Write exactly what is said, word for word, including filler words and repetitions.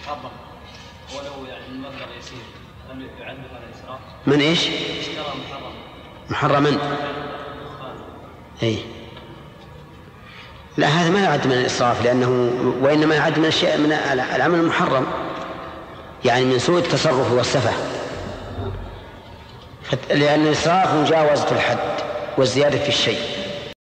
محرم ولو يعني المبلغ يسير لم يعد هذا إسراف؟ من إيش؟ اشترى محرم محرما. أي لا، هذا ما يعد من الإسراف، لأنه وإنما يعد من الشيء من العمل المحرم، يعني من سوء التصرف والسفه، لأن الإسراف مجاوزة الحد والزيادة في الشيء.